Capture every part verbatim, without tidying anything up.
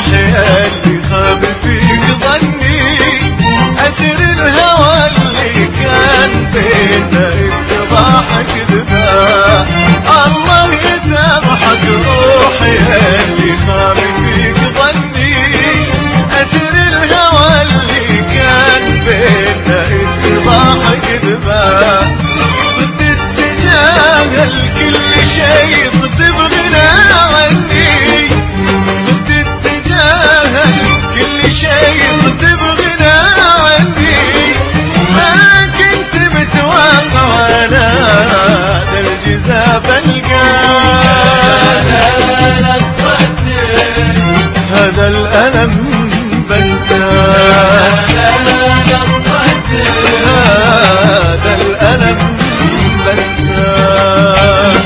روحي اللي خاب فيك ظني، أثر الهوى اللي كان بينا اتضاح كذبا. الله يسامحك روحي اللي خاب فيك ظني، أثر الهوى اللي كان بينا اتضاح كذبا. صرت تتجاهل كل شي، صرت بغنى عني، صرت تتجاهل كل شي، صرت بغنى عني. ما كنت متوقع انا هذا الجزاء بلقاه، هذا الألم بنساه، هذا الألم بنساه.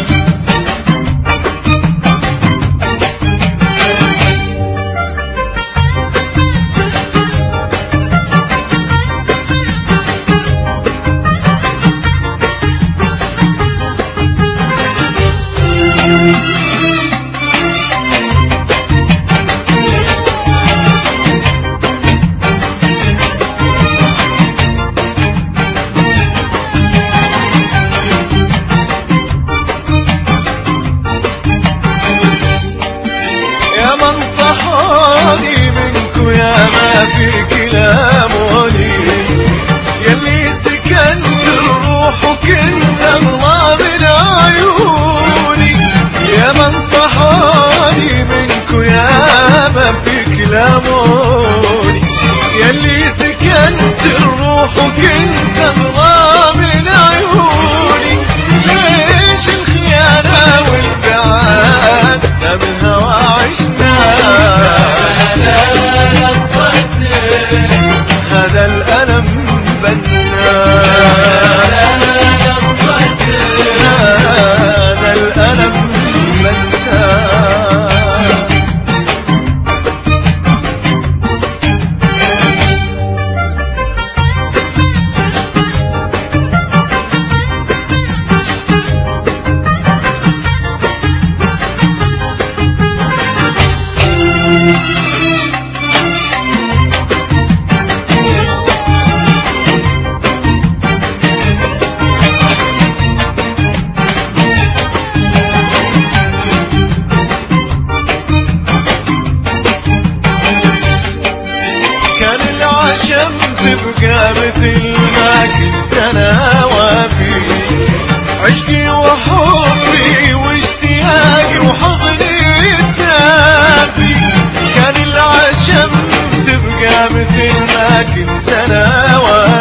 يا من صحاني منكو يا ما في كلاموني، يلي سكنت الروح وكنت اغلى من عيوني. يا من صحاني منكو يا ما في كلاموني، يلي سكنت الروح وكنت اغلى من عيوني. ليش الخيانة والبعاد لا بالهوى عشنا، هذا الألم بنساه، هذا الألم بنساه. عشان تبقى مثل ما كنت انا وافي، عشقي وحبي واشتياقي وحضني الدافي. كان العشم تبقى مثل ما كنت انا وافي،